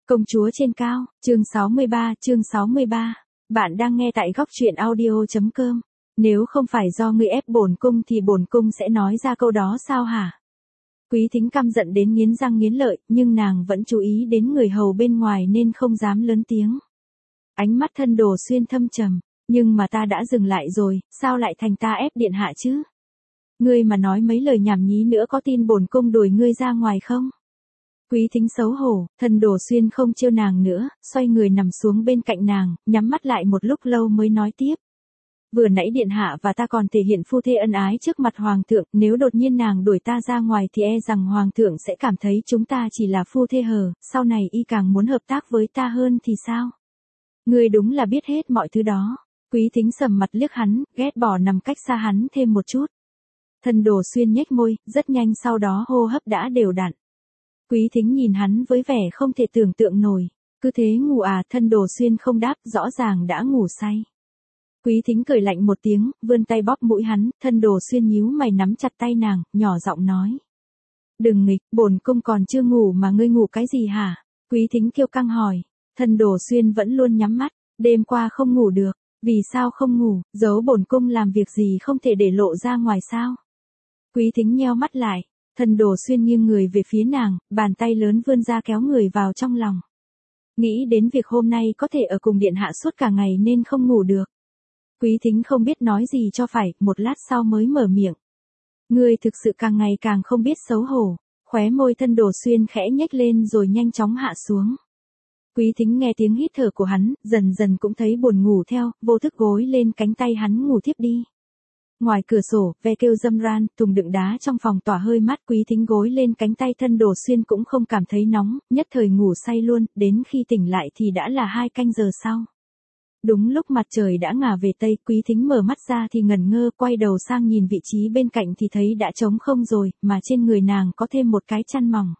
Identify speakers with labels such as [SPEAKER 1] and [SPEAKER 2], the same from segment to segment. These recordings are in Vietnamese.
[SPEAKER 1] Công chúa trên cao, chương 63. Bạn đang nghe tại góc truyện audio.com. Nếu không phải do ngươi ép bổn cung thì bổn cung sẽ nói ra câu đó sao hả? Quý Thính căm giận đến nghiến răng nghiến lợi, nhưng nàng vẫn chú ý đến người hầu bên ngoài nên không dám lớn tiếng. Ánh mắt Thân Đồ Xuyên thâm trầm, nhưng mà ta đã dừng lại rồi, sao lại thành ta ép điện hạ chứ? Ngươi mà nói mấy lời nhảm nhí nữa có tin bổn cung đuổi ngươi ra ngoài không? Quý Thính xấu hổ, Thân Đồ Xuyên không trêu nàng nữa, xoay người nằm xuống bên cạnh nàng, nhắm mắt lại một lúc lâu mới nói tiếp. Vừa nãy điện hạ và ta còn thể hiện phu thê ân ái trước mặt hoàng thượng, nếu đột nhiên nàng đuổi ta ra ngoài thì e rằng hoàng thượng sẽ cảm thấy chúng ta chỉ là phu thê hờ, sau này y càng muốn hợp tác với ta hơn thì sao? Ngươi đúng là biết hết mọi thứ đó. Quý Thính sầm mặt liếc hắn, ghét bỏ nằm cách xa hắn thêm một chút. Thân Đồ Xuyên nhếch môi, rất nhanh sau đó hô hấp đã đều đặn. Quý Thính nhìn hắn với vẻ không thể tưởng tượng nổi. Cứ thế ngủ à? Thân Đồ Xuyên không đáp, rõ ràng đã ngủ say. Quý Thính cười lạnh một tiếng, vươn tay bóp mũi hắn. Thân Đồ Xuyên nhíu mày nắm chặt tay nàng, nhỏ giọng nói. Đừng nghịch, bổn cung còn chưa ngủ mà ngươi ngủ cái gì hả? Quý Thính kiêu căng hỏi. Thân Đồ Xuyên vẫn luôn nhắm mắt, đêm qua không ngủ được. Vì sao không ngủ? Giấu bổn cung làm việc gì không thể để lộ ra ngoài sao? Quý Thính nheo mắt lại. Thân Đồ Xuyên nghiêng người về phía nàng, bàn tay lớn vươn ra kéo người vào trong lòng. Nghĩ đến việc hôm nay có thể ở cùng điện hạ suốt cả ngày nên không ngủ được. Quý Thính không biết nói gì cho phải, một lát sau mới mở miệng. Ngươi thực sự càng ngày càng không biết xấu hổ. Khóe môi Thân Đồ Xuyên khẽ nhếch lên rồi nhanh chóng hạ xuống. Quý Thính nghe tiếng hít thở của hắn, dần dần cũng thấy buồn ngủ theo, vô thức gối lên cánh tay hắn ngủ thiếp đi. Ngoài cửa sổ, ve kêu râm ran, thùng đựng đá trong phòng tỏa hơi mát. Quý Thính gối lên cánh tay Thân Đồ Xuyên cũng không cảm thấy nóng, nhất thời ngủ say luôn, đến khi tỉnh lại thì đã là 2 canh giờ sau. Đúng lúc mặt trời đã ngả về tây, Quý Thính mở mắt ra thì ngẩn ngơ, quay đầu sang nhìn vị trí bên cạnh thì thấy đã trống không rồi, mà trên người nàng có thêm một cái chăn mỏng.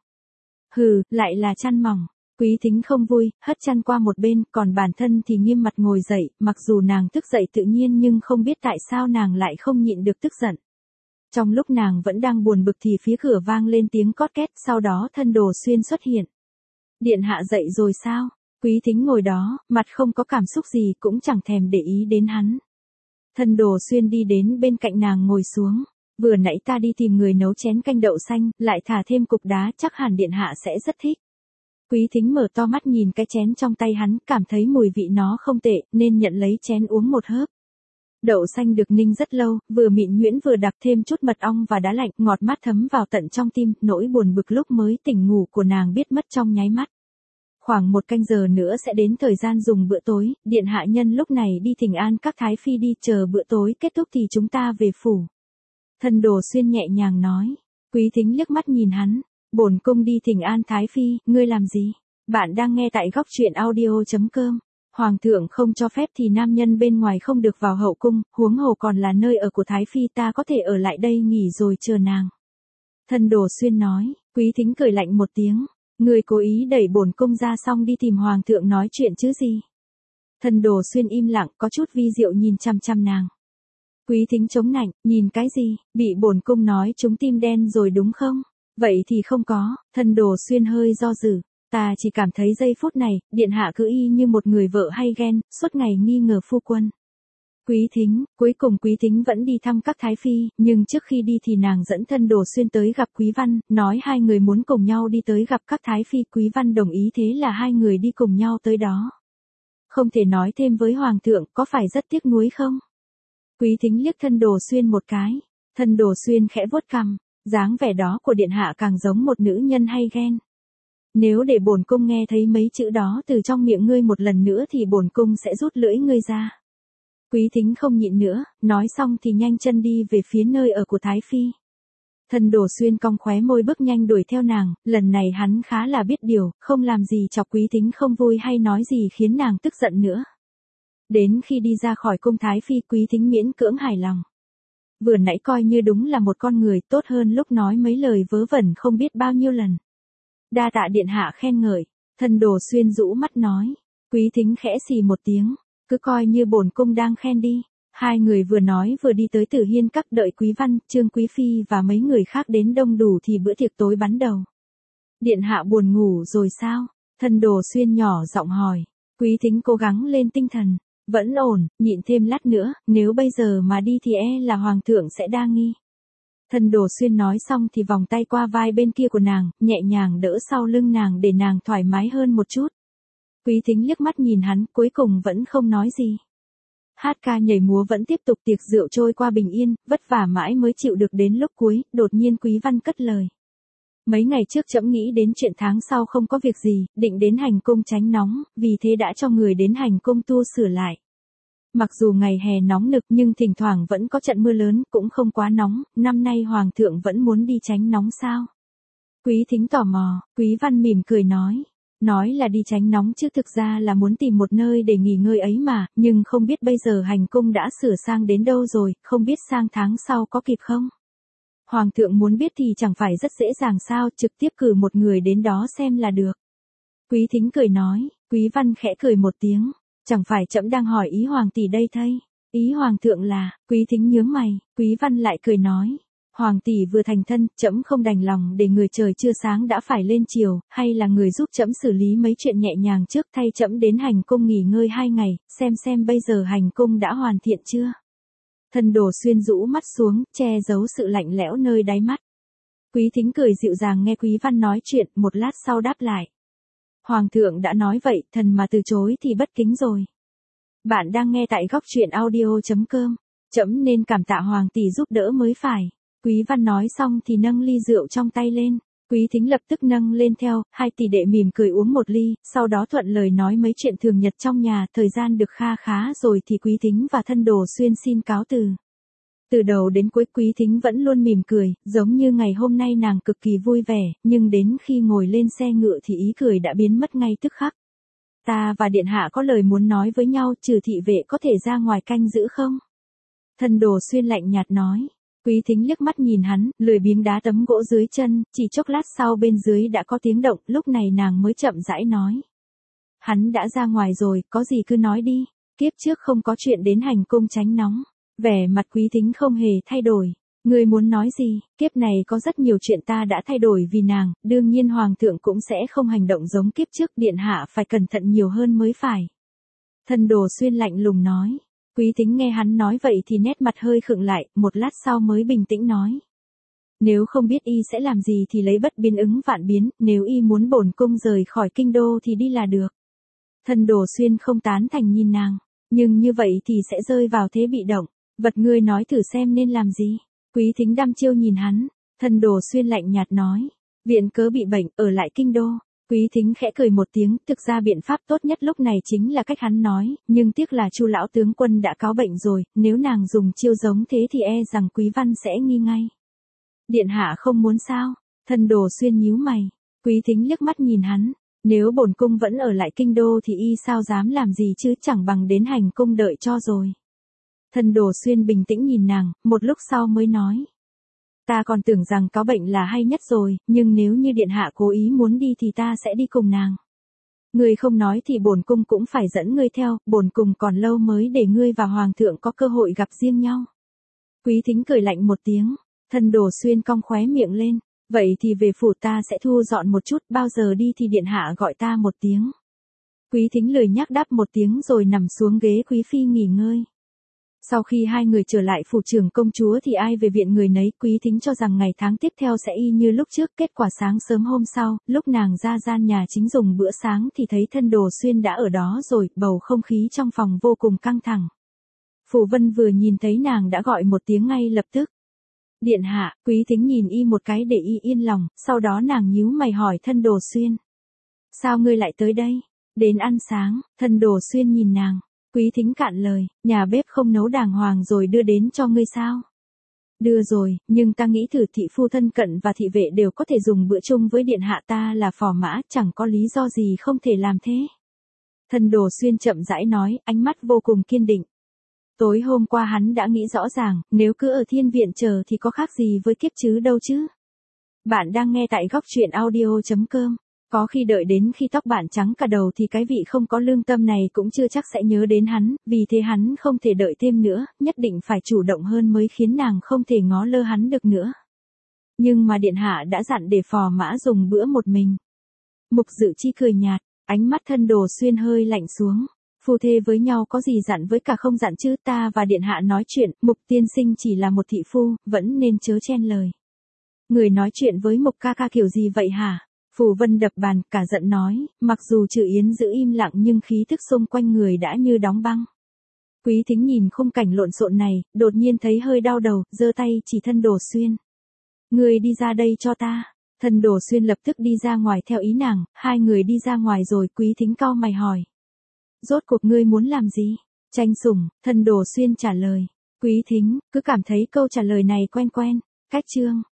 [SPEAKER 1] Hừ, lại là chăn mỏng. Quý Thính không vui, hất chăn qua một bên, còn bản thân thì nghiêm mặt ngồi dậy, mặc dù nàng thức dậy tự nhiên nhưng không biết tại sao nàng lại không nhịn được tức giận. Trong lúc nàng vẫn đang buồn bực thì phía cửa vang lên tiếng cót két, sau đó Thân Đồ Xuyên xuất hiện. Điện hạ dậy rồi sao? Quý Thính ngồi đó, mặt không có cảm xúc gì, cũng chẳng thèm để ý đến hắn. Thân Đồ Xuyên đi đến bên cạnh nàng ngồi xuống. Vừa nãy ta đi tìm người nấu chén canh đậu xanh, lại thả thêm cục đá, chắc hẳn điện hạ sẽ rất thích. Quý Thính mở to mắt nhìn cái chén trong tay hắn, cảm thấy mùi vị nó không tệ, nên nhận lấy chén uống một hớp. Đậu xanh được ninh rất lâu, vừa mịn nhuyễn vừa đặc, thêm chút mật ong và đá lạnh, ngọt mát thấm vào tận trong tim. Nỗi buồn bực lúc mới tỉnh ngủ của nàng biết mất trong nháy mắt. Khoảng 1 canh giờ nữa sẽ đến thời gian dùng bữa tối, điện hạ nhân lúc này đi thỉnh an các thái phi đi, chờ bữa tối kết thúc thì chúng ta về phủ. Thân Đồ Xuyên nhẹ nhàng nói. Quý Thính liếc mắt nhìn hắn. Bổn cung đi thỉnh an thái phi, ngươi làm gì? Bạn đang nghe tại góc truyện audio.com. Hoàng thượng không cho phép thì nam nhân bên ngoài không được vào hậu cung, huống hồ còn là nơi ở của thái phi, ta có thể ở lại đây nghỉ rồi chờ nàng. Thân Đồ Xuyên nói. Quý Thính cười lạnh một tiếng. Ngươi cố ý đẩy bổn cung ra xong đi tìm hoàng thượng nói chuyện chứ gì? Thân Đồ Xuyên im lặng, có chút vi diệu nhìn chăm chăm nàng. Quý Thính chống nạnh, nhìn cái gì? Bị bổn cung nói trúng tim đen rồi đúng không? Vậy thì không có. Thân Đồ Xuyên hơi do dự. Ta chỉ cảm thấy giây phút này, điện hạ cứ y như một người vợ hay ghen, suốt ngày nghi ngờ phu quân. Quý Thính, cuối cùng Quý Thính vẫn đi thăm các thái phi, nhưng trước khi đi thì nàng dẫn Thân Đồ Xuyên tới gặp Quý Văn, nói hai người muốn cùng nhau đi tới gặp các thái phi. Quý Văn đồng ý, thế là hai người đi cùng nhau tới đó. Không thể nói thêm với hoàng thượng, có phải rất tiếc nuối không? Quý Thính liếc Thân Đồ Xuyên một cái. Thân Đồ Xuyên khẽ vuốt cằm. Dáng vẻ đó của điện hạ càng giống một nữ nhân hay ghen. Nếu để bổn cung nghe thấy mấy chữ đó từ trong miệng ngươi một lần nữa thì bổn cung sẽ rút lưỡi ngươi ra. Quý Thính không nhịn nữa, nói xong thì nhanh chân đi về phía nơi ở của thái phi. Thân Đồ Xuyên cong khóe môi bước nhanh đuổi theo nàng, lần này hắn khá là biết điều, không làm gì chọc Quý Thính không vui hay nói gì khiến nàng tức giận nữa. Đến khi đi ra khỏi cung thái phi, Quý Thính miễn cưỡng hài lòng. Vừa nãy coi như đúng là một con người, tốt hơn lúc nói mấy lời vớ vẩn không biết bao nhiêu lần. Đa tạ điện hạ khen ngợi. Thân Đồ Xuyên rũ mắt nói. Quý Thính khẽ xì một tiếng. Cứ coi như bổn cung đang khen đi. Hai người vừa nói vừa đi tới Tử Hiên Các, đợi Quý Văn, Trương Quý Phi và mấy người khác đến đông đủ thì bữa tiệc tối bắn đầu. Điện hạ buồn ngủ rồi sao? Thân Đồ Xuyên nhỏ giọng hỏi. Quý Thính cố gắng lên tinh thần. Vẫn ổn, nhịn thêm lát nữa, nếu bây giờ mà đi thì là hoàng thượng sẽ đa nghi. Thân Đồ Xuyên nói xong thì vòng tay qua vai bên kia của nàng, nhẹ nhàng đỡ sau lưng nàng để nàng thoải mái hơn một chút. Quý Thính liếc mắt nhìn hắn, cuối cùng vẫn không nói gì. Hát ca nhảy múa vẫn tiếp tục, tiệc rượu trôi qua bình yên, vất vả mãi mới chịu được đến lúc cuối, đột nhiên Quý Văn cất lời. Mấy ngày trước trẫm nghĩ đến chuyện tháng sau không có việc gì, định đến hành cung tránh nóng, vì thế đã cho người đến hành cung tu sửa lại. Mặc dù ngày hè nóng nực nhưng thỉnh thoảng vẫn có trận mưa lớn, cũng không quá nóng, năm nay hoàng thượng vẫn muốn đi tránh nóng sao? Quý Thính tò mò, Quý Văn mỉm cười nói. Nói là đi tránh nóng chứ thực ra là muốn tìm một nơi để nghỉ ngơi ấy mà, nhưng không biết bây giờ hành cung đã sửa sang đến đâu rồi, không biết sang tháng sau có kịp không? Hoàng thượng muốn biết thì chẳng phải rất dễ dàng sao, trực tiếp cử một người đến đó xem là được. Quý Thính cười nói, Quý Văn khẽ cười một tiếng, chẳng phải trẫm đang hỏi ý hoàng tỷ đây thay. Ý hoàng thượng là, Quý Thính nhướng mày, Quý Văn lại cười nói. Hoàng tỷ vừa thành thân, trẫm không đành lòng để người trời chưa sáng đã phải lên chiều, hay là người giúp trẫm xử lý mấy chuyện nhẹ nhàng trước, thay trẫm đến hành cung nghỉ ngơi 2 ngày, xem bây giờ hành cung đã hoàn thiện chưa. Thân Đồ Xuyên rũ mắt xuống, che giấu sự lạnh lẽo nơi đáy mắt. Quý Thính cười dịu dàng nghe Quý Văn nói chuyện, một lát sau đáp lại. Hoàng thượng đã nói vậy, thần mà từ chối thì bất kính rồi. Bạn đang nghe tại góc truyện audio.com, trẫm nên cảm tạ hoàng tỷ giúp đỡ mới phải. Quý Văn nói xong thì nâng ly rượu trong tay lên. Quý Thính lập tức nâng lên theo, hai tỷ đệ mỉm cười uống một ly, sau đó thuận lời nói mấy chuyện thường nhật trong nhà, thời gian được kha khá rồi thì Quý Thính và Thân Đồ Xuyên xin cáo từ. Từ đầu đến cuối Quý Thính vẫn luôn mỉm cười, giống như ngày hôm nay nàng cực kỳ vui vẻ, nhưng đến khi ngồi lên xe ngựa thì ý cười đã biến mất ngay tức khắc. Ta và điện hạ có lời muốn nói với nhau, trừ thị vệ có thể ra ngoài canh giữ không? Thân Đồ Xuyên lạnh nhạt nói. Quý Thính liếc mắt nhìn hắn, lười biếng đá tấm gỗ dưới chân, chỉ chốc lát sau bên dưới đã có tiếng động, lúc này nàng mới chậm rãi nói. Hắn đã ra ngoài rồi, có gì cứ nói đi, kiếp trước không có chuyện đến hành cung tránh nóng. Vẻ mặt Quý Thính không hề thay đổi. Ngươi muốn nói gì, kiếp này có rất nhiều chuyện ta đã thay đổi vì nàng, đương nhiên hoàng thượng cũng sẽ không hành động giống kiếp trước, điện hạ phải cẩn thận nhiều hơn mới phải. Thân Đồ Xuyên lạnh lùng nói. Quý Thính nghe hắn nói vậy thì nét mặt hơi khựng lại, một lát sau mới bình tĩnh nói. Nếu không biết y sẽ làm gì thì lấy bất biến ứng vạn biến, nếu y muốn bổn cung rời khỏi kinh đô thì đi là được. Thân Đồ Xuyên không tán thành nhìn nàng, nhưng như vậy thì sẽ rơi vào thế bị động, vật ngươi nói thử xem nên làm gì. Quý Thính đăm chiêu nhìn hắn, Thân Đồ Xuyên lạnh nhạt nói. Viện cớ bị bệnh, ở lại kinh đô. Quý Thính khẽ cười một tiếng, thực ra biện pháp tốt nhất lúc này chính là cách hắn nói, nhưng tiếc là Chu lão tướng quân đã cáo bệnh rồi, nếu nàng dùng chiêu giống thế thì rằng Quý Văn sẽ nghi ngay. Điện hạ không muốn sao? Thân Đồ Xuyên nhíu mày. Quý Thính liếc mắt nhìn hắn, nếu bổn cung vẫn ở lại kinh đô thì y sao dám làm gì chứ, chẳng bằng đến hành cung đợi cho rồi. Thân Đồ Xuyên bình tĩnh nhìn nàng, một lúc sau mới nói. Ta còn tưởng rằng cáo bệnh là hay nhất rồi, nhưng nếu như điện hạ cố ý muốn đi thì ta sẽ đi cùng nàng. Ngươi không nói thì bổn cung cũng phải dẫn ngươi theo, bổn cung còn lâu mới để ngươi và hoàng thượng có cơ hội gặp riêng nhau. Quý Thính cười lạnh một tiếng, Thân Đồ Xuyên cong khóe miệng lên, vậy thì về phủ ta sẽ thu dọn một chút, bao giờ đi thì điện hạ gọi ta một tiếng. Quý Thính lười nhắc đáp một tiếng rồi nằm xuống ghế quý phi nghỉ ngơi. Sau khi hai người trở lại phủ trưởng công chúa thì ai về viện người nấy, Quý Thính cho rằng ngày tháng tiếp theo sẽ y như lúc trước, kết quả sáng sớm hôm sau, lúc nàng ra gian nhà chính dùng bữa sáng thì thấy Thân Đồ Xuyên đã ở đó rồi, bầu không khí trong phòng vô cùng căng thẳng. Phủ Vân vừa nhìn thấy nàng đã gọi một tiếng ngay lập tức. Điện hạ, Quý Thính nhìn y một cái để y yên lòng, sau đó nàng nhíu mày hỏi Thân Đồ Xuyên. Sao ngươi lại tới đây? Đến ăn sáng. Thân Đồ Xuyên nhìn nàng. Quý Thính cạn lời, nhà bếp không nấu đàng hoàng rồi đưa đến cho ngươi sao? Đưa rồi, nhưng ta nghĩ thử thị phu thân cận và thị vệ đều có thể dùng bữa chung với điện hạ, ta là phò mã, chẳng có lý do gì không thể làm thế. Thân Đồ Xuyên chậm rãi nói, ánh mắt vô cùng kiên định. Tối hôm qua hắn đã nghĩ rõ ràng, nếu cứ ở thiên viện chờ thì có khác gì với kiếp chứ đâu chứ. Bạn đang nghe tại góc truyện audio.com. Có khi đợi đến khi tóc bạn trắng cả đầu thì cái vị không có lương tâm này cũng chưa chắc sẽ nhớ đến hắn, vì thế hắn không thể đợi thêm nữa, nhất định phải chủ động hơn mới khiến nàng không thể ngó lơ hắn được nữa. Nhưng mà điện hạ đã dặn để phò mã dùng bữa một mình. Mục Dự Chi cười nhạt, Ánh mắt thân Đồ Xuyên hơi lạnh xuống. Phu thê với nhau có gì dặn với cả không dặn chứ, ta và điện hạ nói chuyện, Mục tiên sinh chỉ là một thị phu, vẫn nên chớ chen lời. Người nói chuyện với Mục ca ca kiểu gì vậy hả? Phù Vân đập bàn, cả giận nói, mặc dù Trừ Yến giữ im lặng nhưng khí thức xung quanh người đã như đóng băng. Quý Thính nhìn khung cảnh lộn xộn này, đột nhiên thấy hơi đau đầu, giơ tay chỉ thân Đồ Xuyên. Người đi ra đây cho ta. Thân Đồ Xuyên lập tức đi ra ngoài theo ý nàng, hai người đi ra ngoài rồi Quý Thính cau mày hỏi. Rốt cuộc ngươi muốn làm gì? Tranh sủng, thân Đồ Xuyên trả lời. Quý Thính, cứ cảm thấy câu trả lời này quen quen. Cách chương.